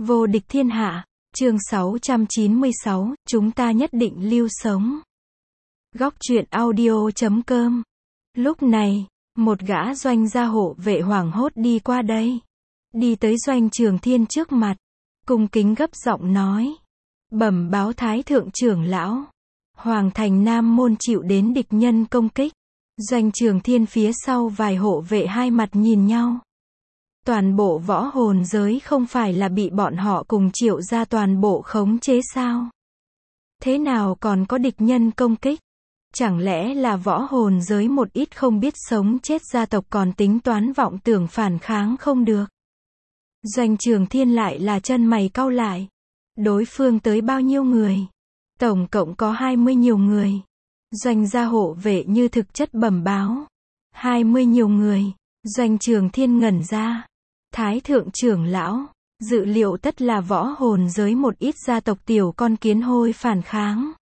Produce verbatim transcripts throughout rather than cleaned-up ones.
Vô địch thiên hạ, chương sáu trăm chín mươi sáu, chúng ta nhất định lưu sống. Góc truyện audio chấm com. Lúc này, một gã doanh gia hộ vệ hoảng hốt đi qua đây. Đi tới Doanh Trường Thiên trước mặt, cung kính gấp giọng nói. Bẩm báo Thái thượng trưởng lão. Hoàng thành Nam Môn chịu đến địch nhân công kích. Doanh Trường Thiên phía sau vài hộ vệ hai mặt nhìn nhau. Toàn bộ võ hồn giới không phải là bị bọn họ cùng Triệu gia toàn bộ khống chế sao? Thế nào còn có địch nhân công kích? Chẳng lẽ là võ hồn giới một ít không biết sống chết gia tộc còn tính toán vọng tưởng phản kháng không được? Doanh Trường Thiên lại là chân mày cau lại. Đối phương tới bao nhiêu người? Tổng cộng có hai mươi nhiều người. Doanh gia hộ vệ như thực chất bẩm báo. hai mươi nhiều người. Doanh Trường Thiên ngẩn ra. Thái thượng trưởng lão, dự liệu tất là võ hồn giới một ít gia tộc tiểu con kiến hôi phản kháng.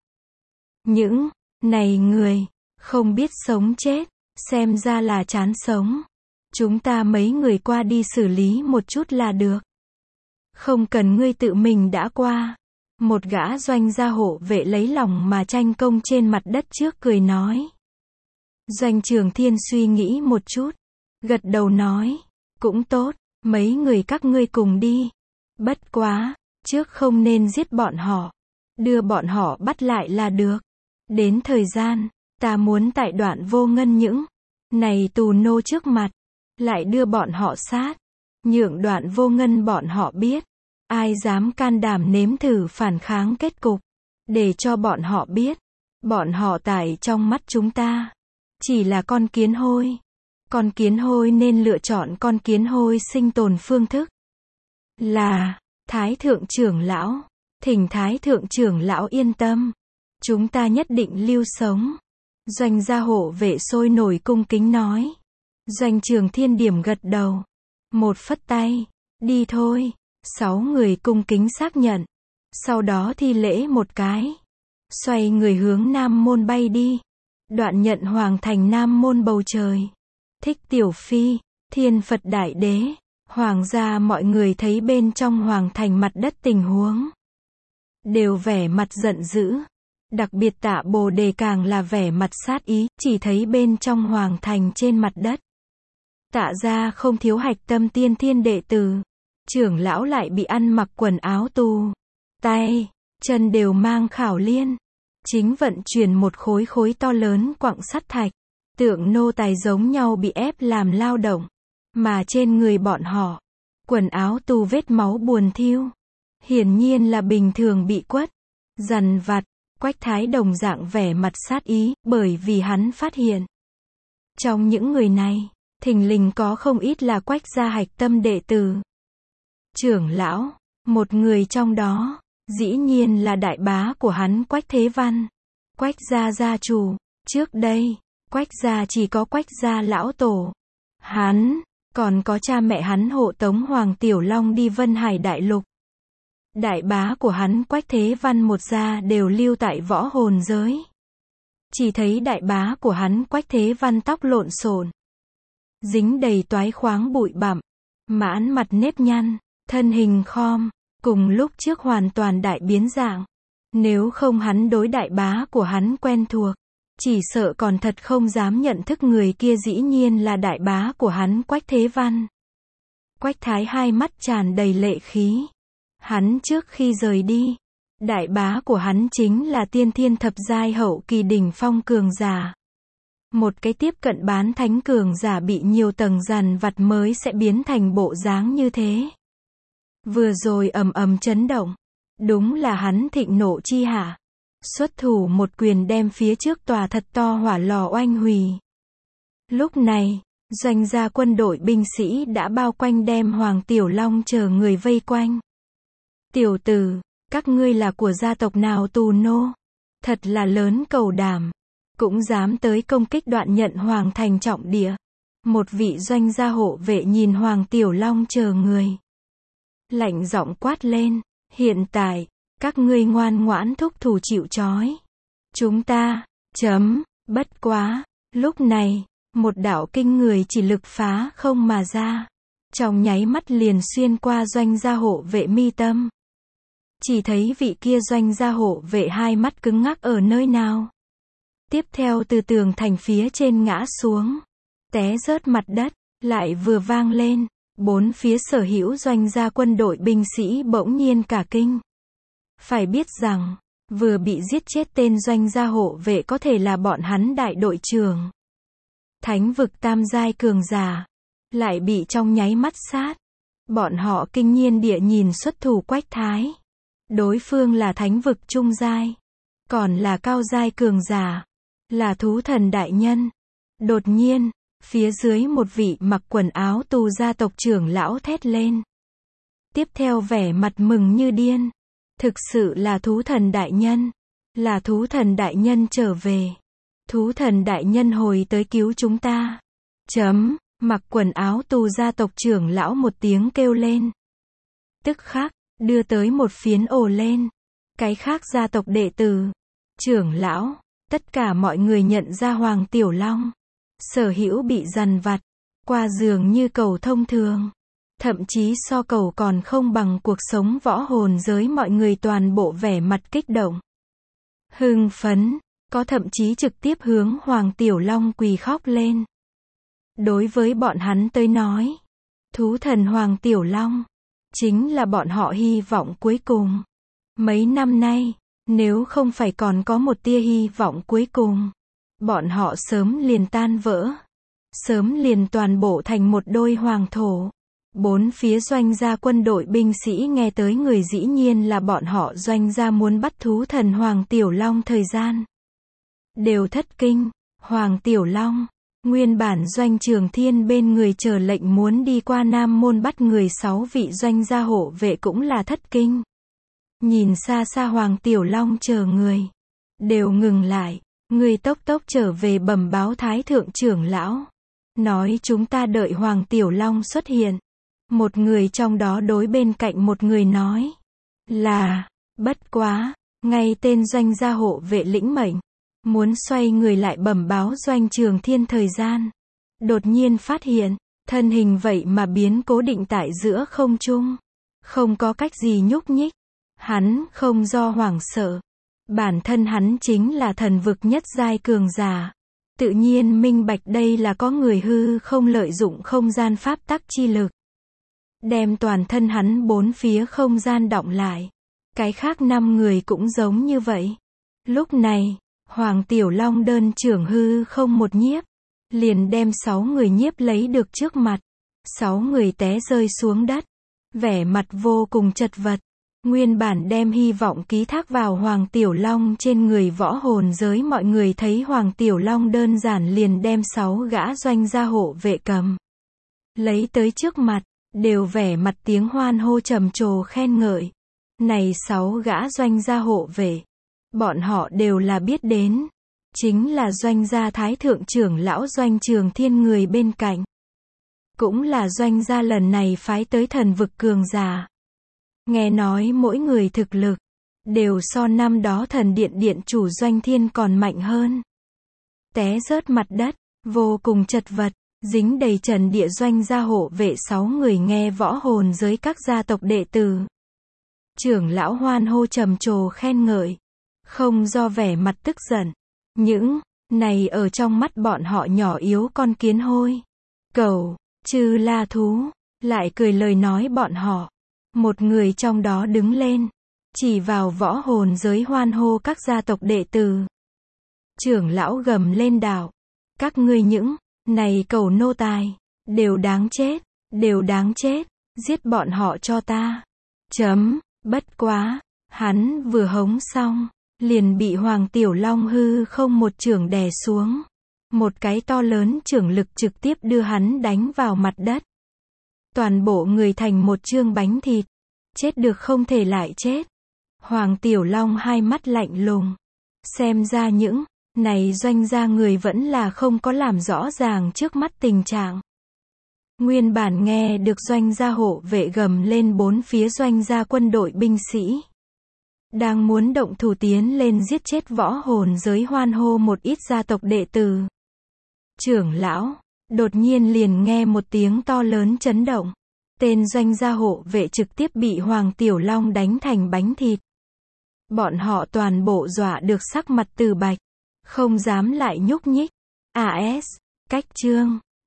Những này người, không biết sống chết, xem ra là chán sống. Chúng ta mấy người qua đi xử lý một chút là được. Không cần ngươi tự mình đã qua. Một gã doanh gia hộ vệ lấy lòng mà tranh công trên mặt đất trước cười nói. Doanh Trường Thiên suy nghĩ một chút, gật đầu nói, cũng tốt. Mấy người các ngươi cùng đi. Bất quá, trước không nên giết bọn họ. Đưa bọn họ bắt lại là được. Đến thời gian, ta muốn tại Đoạn Vô Ngân những này tù nô trước mặt, lại đưa bọn họ sát. Nhượng Đoạn Vô Ngân bọn họ biết, ai dám can đảm nếm thử phản kháng kết cục. Để cho bọn họ biết, bọn họ tại trong mắt chúng ta, chỉ là con kiến hôi. Con kiến hôi nên lựa chọn con kiến hôi sinh tồn phương thức. Là, Thái thượng trưởng lão, thỉnh Thái thượng trưởng lão yên tâm. Chúng ta nhất định lưu sống. Doanh gia hộ vệ sôi nổi cung kính nói. Doanh Trường Thiên điểm gật đầu. Một phất tay, đi thôi. Sáu người cung kính xác nhận. Sau đó thi lễ một cái. Xoay người hướng Nam Môn bay đi. Đoạn nhận Hoàng thành Nam Môn bầu trời. Thích Tiểu Phi, Thiên Phật Đại Đế, Hoàng gia mọi người thấy bên trong Hoàng thành mặt đất tình huống. Đều vẻ mặt giận dữ. Đặc biệt Tạ Bồ Đề càng là vẻ mặt sát ý, chỉ thấy bên trong Hoàng thành trên mặt đất. Tạ gia không thiếu hạch tâm tiên thiên đệ tử. Trưởng lão lại bị ăn mặc quần áo tù. Tay, chân đều mang khảo liên. Chính vận chuyển một khối khối to lớn quặng sắt thạch. Tượng nô tài giống nhau bị ép làm lao động. Mà trên người bọn họ, quần áo tù vết máu buồn thiêu. Hiển nhiên là bình thường bị quất, dằn vặt. Quách Thái đồng dạng vẻ mặt sát ý, bởi vì hắn phát hiện. Trong những người này, thình lình có không ít là Quách gia hạch tâm đệ tử. Trưởng lão, một người trong đó, dĩ nhiên là đại bá của hắn Quách Thế Văn. Quách gia gia chủ, trước đây. Quách gia chỉ có Quách gia lão tổ. Hắn, còn có cha mẹ hắn hộ tống Hoàng Tiểu Long đi Vân Hải Đại Lục. Đại bá của hắn Quách Thế Văn một gia đều lưu tại võ hồn giới. Chỉ thấy đại bá của hắn Quách Thế Văn tóc lộn xộn, dính đầy toái khoáng bụi bặm, mãn mặt nếp nhăn, thân hình khom, cùng lúc trước hoàn toàn đại biến dạng. Nếu không hắn đối đại bá của hắn quen thuộc, chỉ sợ còn thật không dám nhận thức người kia dĩ nhiên là đại bá của hắn Quách Thế Văn. Quách Thái hai mắt tràn đầy lệ khí. Hắn trước khi rời đi, đại bá của hắn chính là tiên thiên thập giai hậu kỳ đỉnh phong cường giả. Một cái tiếp cận bán thánh cường giả bị nhiều tầng dằn vặt mới sẽ biến thành bộ dáng như thế. Vừa rồi ầm ầm chấn động, đúng là hắn thịnh nộ chi hạ. Xuất thủ một quyền đem phía trước tòa thật to hỏa lò oanh hủy. Lúc này, doanh gia quân đội binh sĩ đã bao quanh đem Hoàng Tiểu Long chờ người vây quanh. Tiểu tử, các ngươi là của gia tộc nào tù nô? Thật là lớn cầu đảm. Cũng dám tới công kích Đoạn nhận Hoàng thành trọng địa. Một vị doanh gia hộ vệ nhìn Hoàng Tiểu Long chờ người. Lạnh giọng quát lên, hiện tại, các ngươi ngoan ngoãn thúc thủ chịu trói. Chúng ta, chấm, bất quá. Lúc này, một đạo kinh người chỉ lực phá không mà ra. trong nháy mắt liền xuyên qua doanh gia hộ vệ mi tâm. Chỉ thấy vị kia doanh gia hộ vệ hai mắt cứng ngắc ở nơi nào. Tiếp theo từ tường thành phía trên ngã xuống, té rớt mặt đất, lại vừa vang lên, bốn phía sở hữu doanh gia quân đội binh sĩ bỗng nhiên cả kinh. Phải biết rằng, vừa bị giết chết tên doanh gia hộ vệ có thể là bọn hắn đại đội trưởng. Thánh vực tam giai cường giả, lại bị trong nháy mắt sát. Bọn họ kinh nhiên địa nhìn xuất thủ Quách Thái. Đối phương là thánh vực trung giai, còn là cao giai cường giả, là thú thần đại nhân. Đột nhiên, phía dưới một vị mặc quần áo tù gia tộc trưởng lão thét lên. Tiếp theo vẻ mặt mừng như điên. Thực sự là thú thần đại nhân. Là thú thần đại nhân trở về. Thú thần đại nhân hồi tới cứu chúng ta. Chấm, mặc quần áo tù gia tộc trưởng lão một tiếng kêu lên. Tức khắc, đưa tới một phiến ồ lên. Cái khác gia tộc đệ tử, trưởng lão, tất cả mọi người nhận ra Hoàng Tiểu Long. Sở hữu bị dằn vặt, qua dường như cầu thông thường. Thậm chí so cầu còn không bằng cuộc sống võ hồn giới mọi người toàn bộ vẻ mặt kích động. Hưng phấn, có thậm chí trực tiếp hướng Hoàng Tiểu Long quỳ khóc lên. Đối với bọn hắn tới nói, thú thần Hoàng Tiểu Long, chính là bọn họ hy vọng cuối cùng. Mấy năm nay, nếu không phải còn có một tia hy vọng cuối cùng, bọn họ sớm liền tan vỡ. Sớm liền toàn bộ thành một đôi hoàng thổ. Bốn phía doanh gia quân đội binh sĩ nghe tới người dĩ nhiên là bọn họ doanh gia muốn bắt thú thần Hoàng Tiểu Long thời gian. Đều thất kinh. Hoàng Tiểu Long, nguyên bản doanh Trường Thiên bên người chờ lệnh muốn đi qua Nam Môn bắt người sáu vị doanh gia hộ vệ cũng là thất kinh. Nhìn xa xa Hoàng Tiểu Long chờ người. Đều ngừng lại. Người tốc tốc trở về bẩm báo Thái Thượng trưởng lão. Nói chúng ta đợi Hoàng Tiểu Long xuất hiện. Một người trong đó đối bên cạnh một người nói. Là, bất quá, ngay tên doanh gia hộ vệ lĩnh mệnh. Muốn xoay người lại bẩm báo doanh Trường Thiên thời gian. Đột nhiên phát hiện, thân hình vậy mà biến cố định tại giữa không trung. Không có cách gì nhúc nhích. Hắn không do hoảng sợ. Bản thân hắn chính là thần vực nhất giai cường giả. Tự nhiên minh bạch đây là có người hư không lợi dụng không gian pháp tắc chi lực. Đem toàn thân hắn bốn phía không gian đọng lại. Cái khác năm người cũng giống như vậy. Lúc này, Hoàng Tiểu Long đơn trưởng hư không một nhiếp. Liền đem sáu người nhiếp lấy được trước mặt. Sáu người té rơi xuống đất. Vẻ mặt vô cùng chật vật. Nguyên bản đem hy vọng ký thác vào Hoàng Tiểu Long trên người võ hồn giới mọi người thấy Hoàng Tiểu Long đơn giản liền đem sáu gã doanh gia hộ vệ cầm. Lấy tới trước mặt, đều vẻ mặt tiếng hoan hô trầm trồ khen ngợi. Này sáu gã doanh gia hộ vệ, bọn họ đều là biết đến. Chính là doanh gia Thái Thượng trưởng lão Doanh Trường Thiên người bên cạnh. Cũng là doanh gia lần này phái tới thần vực cường giả. Nghe nói mỗi người thực lực, đều so năm đó thần điện điện chủ Doanh Thiên còn mạnh hơn. Té rớt mặt đất, vô cùng chật vật, dính đầy trần địa doanh gia hộ vệ sáu người nghe võ hồn giới các gia tộc đệ tử. Trưởng lão hoan hô trầm trồ khen ngợi, không do vẻ mặt tức giận. Những này ở trong mắt bọn họ nhỏ yếu con kiến hôi. Cẩu, chư la thú, lại cười lời nói bọn họ. Một người trong đó đứng lên, chỉ vào võ hồn giới hoan hô các gia tộc đệ tử. Trưởng lão gầm lên đạo, các ngươi những này cẩu nô tài, đều đáng chết, đều đáng chết, giết bọn họ cho ta. Chấm, bất quá, hắn vừa hống xong, liền bị Hoàng Tiểu Long hư không một chưởng đè xuống. Một cái to lớn chưởng lực trực tiếp đưa hắn đánh vào mặt đất. Toàn bộ người thành một chương bánh thịt. Chết được không thể lại chết. Hoàng Tiểu Long hai mắt lạnh lùng. Xem ra những này doanh gia người vẫn là không có làm rõ ràng trước mắt tình trạng. Nguyên bản nghe được doanh gia hộ vệ gầm lên bốn phía doanh gia quân đội binh sĩ. Đang muốn động thủ tiến lên giết chết võ hồn giới hoan hô một ít gia tộc đệ tử. Trưởng lão, đột nhiên liền nghe một tiếng to lớn chấn động. Tên doanh gia hộ vệ trực tiếp bị Hoàng Tiểu Long đánh thành bánh thịt. Bọn họ toàn bộ dọa được sắc mặt từ bạch. Không dám lại nhúc nhích. a ét. Cách chương